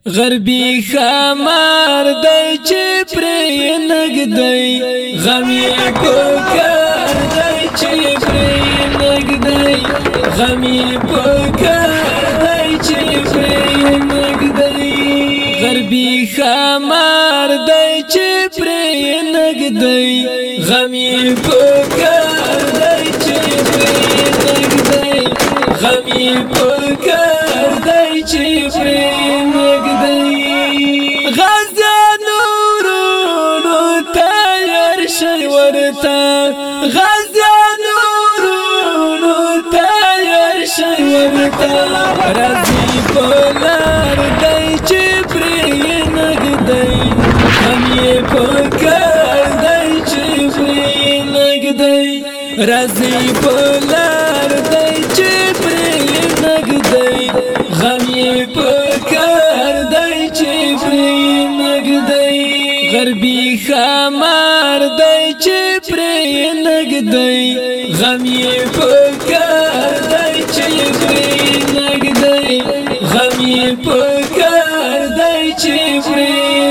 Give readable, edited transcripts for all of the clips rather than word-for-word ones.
غربي خمار دای چې پرې نګدای غم یې پکار دای چې پرې نګدای غم یې پکار دای چې پرې نګدای غربي خمار دای چې پرې نګدای غم یې پکار دای چې پرې نګدای غم یې پکار دای چې پرې غازیانو رونو تیار شي ورته راځي پلار دای چې پرې نګدای هم یې پکار دای چې پرې نګدای راځي پلار دای چې پرې نګدای هم یې پکار دای چې پرې نګدای غربي خمار دای چې پرې نګدای غم یې پکار دای چې پرې نګدای غم یې پکار دای چې پرې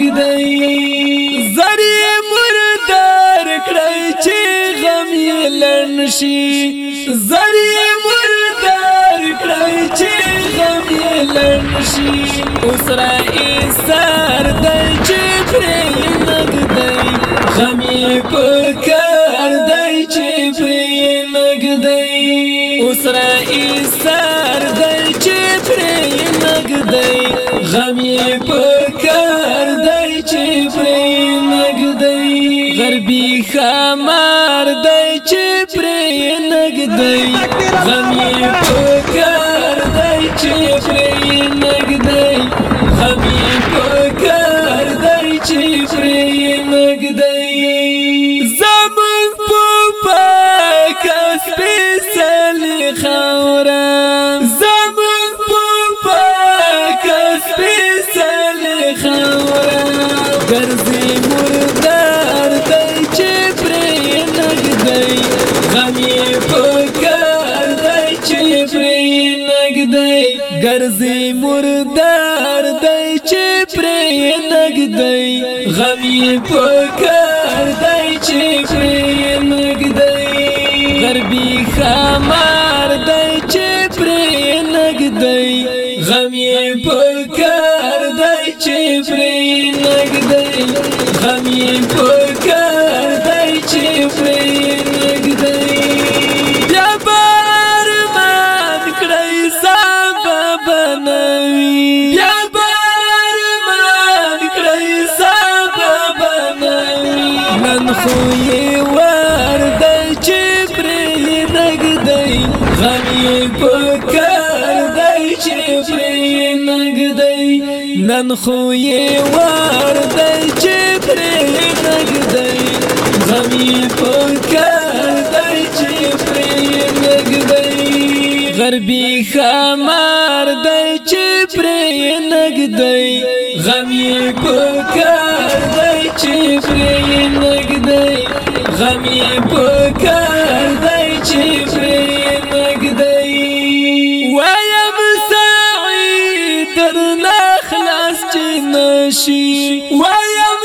نګدای زری مردار کړی چې غم یې لنشي زری مردار کړی چې غم یې لنشي اوس را ایثار دای چې پرې نګدای غم یې پکار دای چې پرې نګدای اوس را ایثار دای چې پرې نګدای غم یې پکار دای چې پرې نګدای غربي خمار دای چې پرې نګدای غم یې پکار دای چې پرې نګدای غم یې پکار دای چې پرې نګدای زمون په پاک سپېڅلې خاوره زمون په پاک سپېڅلې خاوره ګرځي مردار دای چې پرې نګدای غم یې پکار دای چې پرې نګدای ګرځي مردار دای چې پرې نګدای غم یې پکار دای چې پرې نګدای غربي خمار دای چې پرې نګدای غم یې پکار دای چې پرې نګدای غم یې پکار دای چې پرې نګدای بیا بار مان کړی سبب بنوي بیا بار مان کړی سبب بنوي نن خو یې ور دای چې پرې نګدای غم یې پکار دای چې پرې نګدای نن خو یې ور دای چې پرې نګدای غم یې پکار دای چې پرې نګدای غربي خمار دای چې پرې نګدای غم یې پکار دای چې پرې نګدای غم یې پکار دای چې پرې نګدای وایم سعید درنه خلاص چې نشي وایم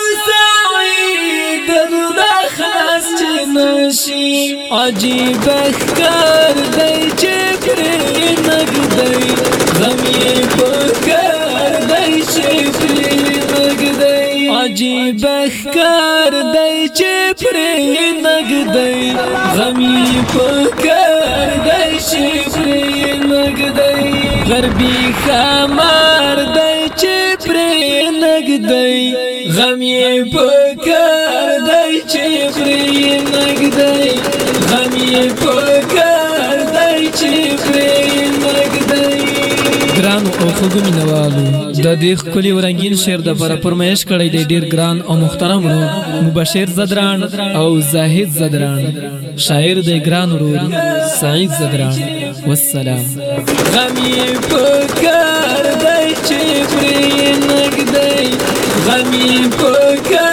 سعید درنه خلاص چې نشي عجیب ښکار دی چې پرې نګدای غم یې پکار دی چې پرې نګدای عجیب ښکار دی چې پرې نګدای غم یې پکار دی چې پرې نګدای غربي خمار دی چې پرې نګدای غم یې پکار دی چې پرې نګدای غم یې پکار دی چې پرې نګدای ګران او خوږ مینوالو د دې ښکلي او رنګین شعر دپاره فرمایش کړی دی ډېر ګران او محترم ورور مبشر زدران او زاهد زدران شاعر دی ګران ورور سعید زدران والسلام غم یې پکار دی چې پرې نګدای غم یې پکار